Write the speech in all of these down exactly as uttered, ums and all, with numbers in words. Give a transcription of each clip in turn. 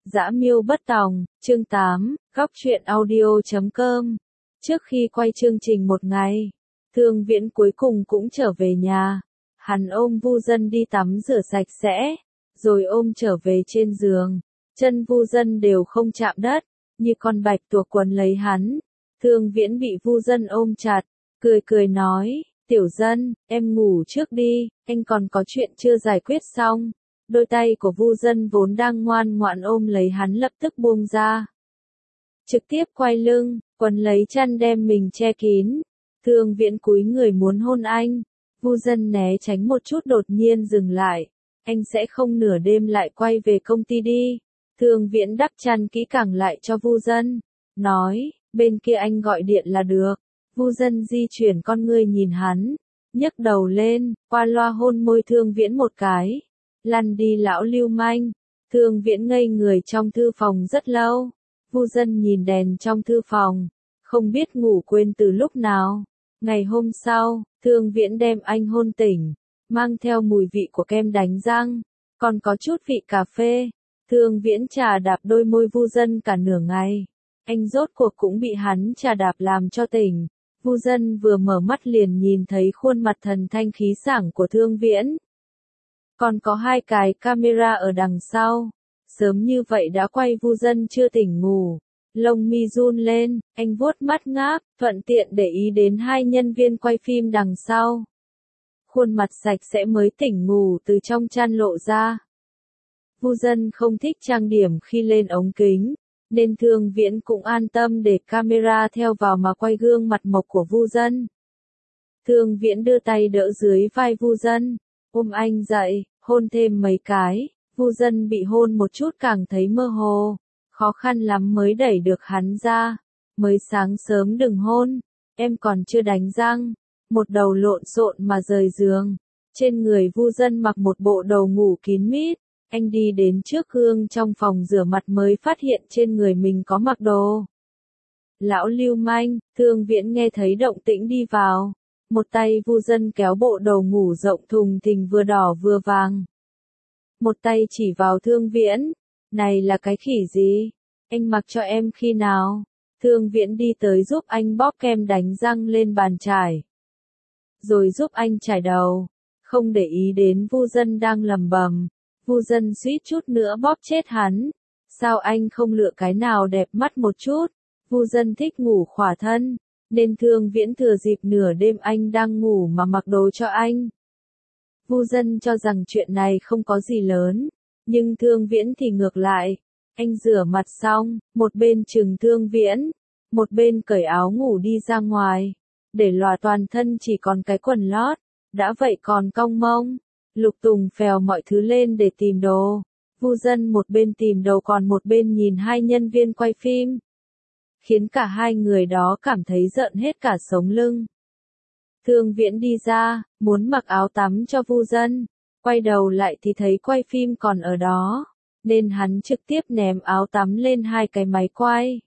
Dã Miêu Bất Tòng, chương tám, góc truyện audio chấm com. Trước khi quay chương trình một ngày, Thương Viễn cuối cùng cũng trở về nhà. Hắn ôm Vu Dân đi tắm rửa sạch sẽ, rồi ôm trở về trên giường. Chân Vu Dân đều không chạm đất, như con bạch tuộc quấn lấy hắn. Thương Viễn bị Vu Dân ôm chặt, cười cười nói, Tiểu Dân, em ngủ trước đi, anh còn có chuyện chưa giải quyết xong. Đôi tay của Vu Dân vốn đang ngoan ngoãn ôm lấy hắn lập tức buông ra. Trực tiếp quay lưng, quấn lấy chăn đem mình che kín. Thương Viễn cúi người muốn hôn anh. Vu Dân né tránh một chút đột nhiên dừng lại. Anh sẽ không nửa đêm lại quay về công ty đi. Thương Viễn đắp chăn kỹ càng lại cho Vu Dân. Nói, bên kia anh gọi điện là được. Vu Dân di chuyển con ngươi nhìn hắn. Nhấc đầu lên, qua loa hôn môi Thương Viễn một cái. Lăn đi lão lưu manh. Thương Viễn ngây người trong thư phòng rất lâu. Vu Dân nhìn đèn trong thư phòng, không biết ngủ quên từ lúc nào. Ngày hôm sau, Thương Viễn đem anh hôn tỉnh, mang theo mùi vị của kem đánh răng, còn có chút vị cà phê. Thương Viễn trà đạp đôi môi Vu Dân cả nửa ngày. Anh rốt cuộc cũng bị hắn trà đạp làm cho tỉnh. Vu Dân vừa mở mắt liền nhìn thấy khuôn mặt thần thanh khí sảng của Thương Viễn. Còn có hai cái camera ở đằng sau. Sớm như vậy đã quay Vu Dân chưa tỉnh ngủ. Lông mi run lên, anh vuốt mắt ngáp, thuận tiện để ý đến hai nhân viên quay phim đằng sau. Khuôn mặt sạch sẽ mới tỉnh ngủ từ trong chăn lộ ra. Vu Dân không thích trang điểm khi lên ống kính, nên Thương Viễn cũng an tâm để camera theo vào mà quay gương mặt mộc của Vu Dân. Thương Viễn đưa tay đỡ dưới vai Vu Dân, ôm anh dậy, hôn thêm mấy cái. Vu Dân bị hôn một chút càng thấy mơ hồ, khó khăn lắm mới đẩy được hắn ra. Mới sáng sớm đừng hôn, em còn chưa đánh răng. Một đầu lộn xộn mà rời giường. Trên người Vu Dân mặc một bộ đồ ngủ kín mít. Anh đi đến trước gương trong phòng rửa mặt mới phát hiện trên người mình có mặc đồ. Lão lưu manh, Thương Viễn nghe thấy động tĩnh đi vào. Một tay Vu Dân kéo bộ đồ ngủ rộng thùng thình vừa đỏ vừa vàng. Một tay chỉ vào Thương Viễn. Này là cái khỉ gì? Anh mặc cho em khi nào? Thương Viễn đi tới giúp anh bóp kem đánh răng lên bàn chải. Rồi giúp anh chải đầu. Không để ý đến Vu Dân đang lầm bầm. Vu Dân suýt chút nữa bóp chết hắn. Sao anh không lựa cái nào đẹp mắt một chút? Vu Dân thích ngủ khỏa thân. Nên Thương Viễn thừa dịp nửa đêm anh đang ngủ mà mặc đồ cho anh. Vu Dân cho rằng chuyện này không có gì lớn, nhưng Thương Viễn thì ngược lại. Anh rửa mặt xong, một bên trừng Thương Viễn, một bên cởi áo ngủ đi ra ngoài, để lòa toàn thân chỉ còn cái quần lót, đã vậy còn cong mông, lục tùng phèo mọi thứ lên để tìm đồ. Vu Dân một bên tìm đồ còn một bên nhìn hai nhân viên quay phim, khiến cả hai người đó cảm thấy rợn hết cả sống lưng. Thương Viễn đi ra, muốn mặc áo tắm cho Vu Dân, quay đầu lại thì thấy quay phim còn ở đó, nên hắn trực tiếp ném áo tắm lên hai cái máy quay.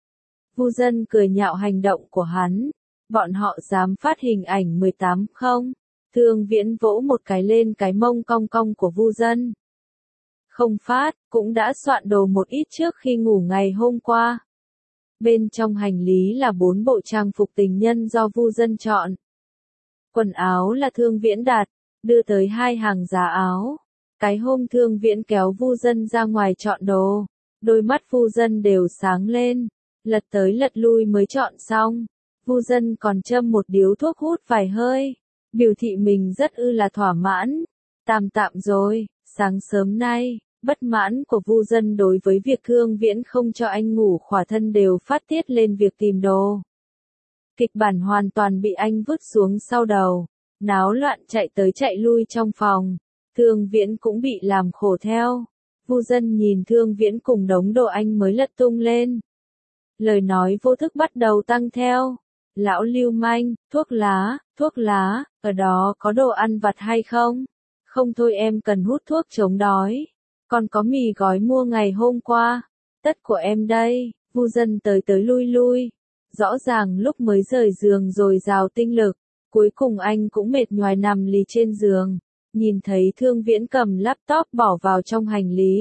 Vu Dân cười nhạo hành động của hắn, bọn họ dám phát hình ảnh mười tám không? Thương Viễn vỗ một cái lên cái mông cong cong của Vu Dân. Không phát, cũng đã soạn đồ một ít trước khi ngủ ngày hôm qua. Bên trong hành lý là bốn bộ trang phục tình nhân do Vu Dân chọn. Quần áo là Thương Viễn đặt, đưa tới hai hàng giá áo. Cái hôm Thương Viễn kéo Vu Dân ra ngoài chọn đồ, đôi mắt Vu Dân đều sáng lên, lật tới lật lui mới chọn xong. Vu Dân còn châm một điếu thuốc hút vài hơi, biểu thị mình rất ư là thỏa mãn. Tạm tạm rồi, sáng sớm nay, bất mãn của Vu Dân đối với việc Thương Viễn không cho anh ngủ khỏa thân đều phát tiết lên việc tìm đồ. Kịch bản hoàn toàn bị anh vứt xuống sau đầu, náo loạn chạy tới chạy lui trong phòng. Thương Viễn cũng bị làm khổ theo. Vu Dân nhìn Thương Viễn cùng đống đồ anh mới lật tung lên. Lời nói vô thức bắt đầu tăng theo. Lão lưu manh, thuốc lá, thuốc lá, ở đó có đồ ăn vặt hay không? Không thôi em cần hút thuốc chống đói. Còn có mì gói mua ngày hôm qua. Tất của em đây. Vu Dân tới tới lui lui. Rõ ràng lúc mới rời giường rồi dào tinh lực, cuối cùng anh cũng mệt nhoài nằm lì trên giường, nhìn thấy Thương Viễn cầm laptop bỏ vào trong hành lý,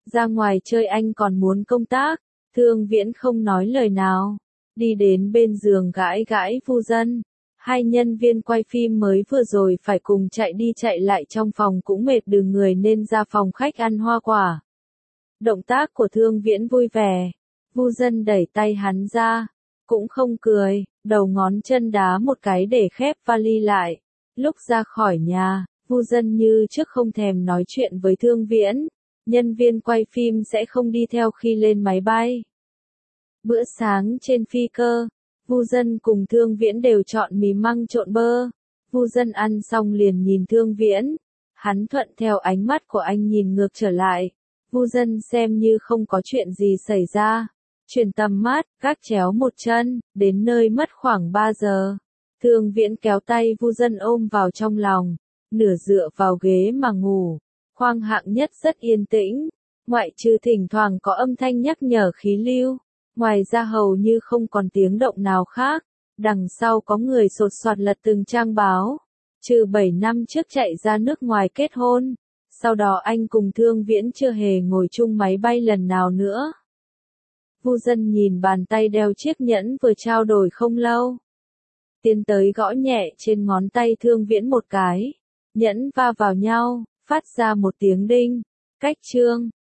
ra ngoài chơi anh còn muốn công tác. Thương Viễn không nói lời nào, đi đến bên giường gãi gãi Vu Dân. Hai nhân viên quay phim mới vừa rồi phải cùng chạy đi chạy lại trong phòng cũng mệt đừ người nên ra phòng khách ăn hoa quả. Động tác của Thương Viễn vui vẻ, Vu Dân đẩy tay hắn ra, cũng không cười, đầu ngón chân đá một cái để khép vali lại. Lúc ra khỏi nhà, Vu Dân như trước không thèm nói chuyện với Thương Viễn, nhân viên quay phim sẽ không đi theo khi lên máy bay. Bữa sáng trên phi cơ, Vu Dân cùng Thương Viễn đều chọn mì măng trộn bơ. Vu Dân ăn xong liền nhìn Thương Viễn, hắn thuận theo ánh mắt của anh nhìn ngược trở lại. Vu Dân xem như không có chuyện gì xảy ra, chuyển tầm mắt, gác chéo một chân, đến nơi mất khoảng ba giờ. Thương Viễn kéo tay Vu Dân ôm vào trong lòng, nửa dựa vào ghế mà ngủ. Khoang hạng nhất rất yên tĩnh, ngoại trừ thỉnh thoảng có âm thanh nhắc nhở khí lưu, ngoài ra hầu như không còn tiếng động nào khác. Đằng sau có người sột soạt lật từng trang báo, trừ bảy năm trước chạy ra nước ngoài kết hôn, sau đó anh cùng Thương Viễn chưa hề ngồi chung máy bay lần nào nữa. Vu Dân nhìn bàn tay đeo chiếc nhẫn vừa trao đổi không lâu, tiến tới gõ nhẹ trên ngón tay Thương Viễn một cái, nhẫn va vào nhau, phát ra một tiếng đinh. Cách chương